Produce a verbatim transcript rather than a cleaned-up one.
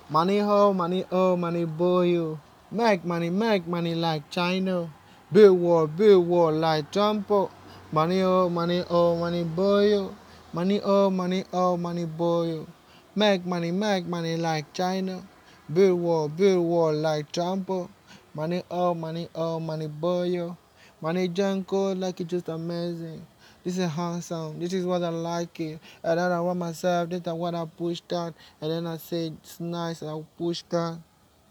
Money ho, money oh, money boy you. Make money, make money like China. Build wall, build wall like Trump. Money oh, money oh, money boy you. Money oh, money oh, money boy you. Make money, make money like China. Build wall, build wall like Trump. Money oh, money oh, money boy you. Money Junko like it's just amazing. This is handsome. This is what I like it. And then I want myself. This is what I pushed out. And then I said it's nice. I pushed that.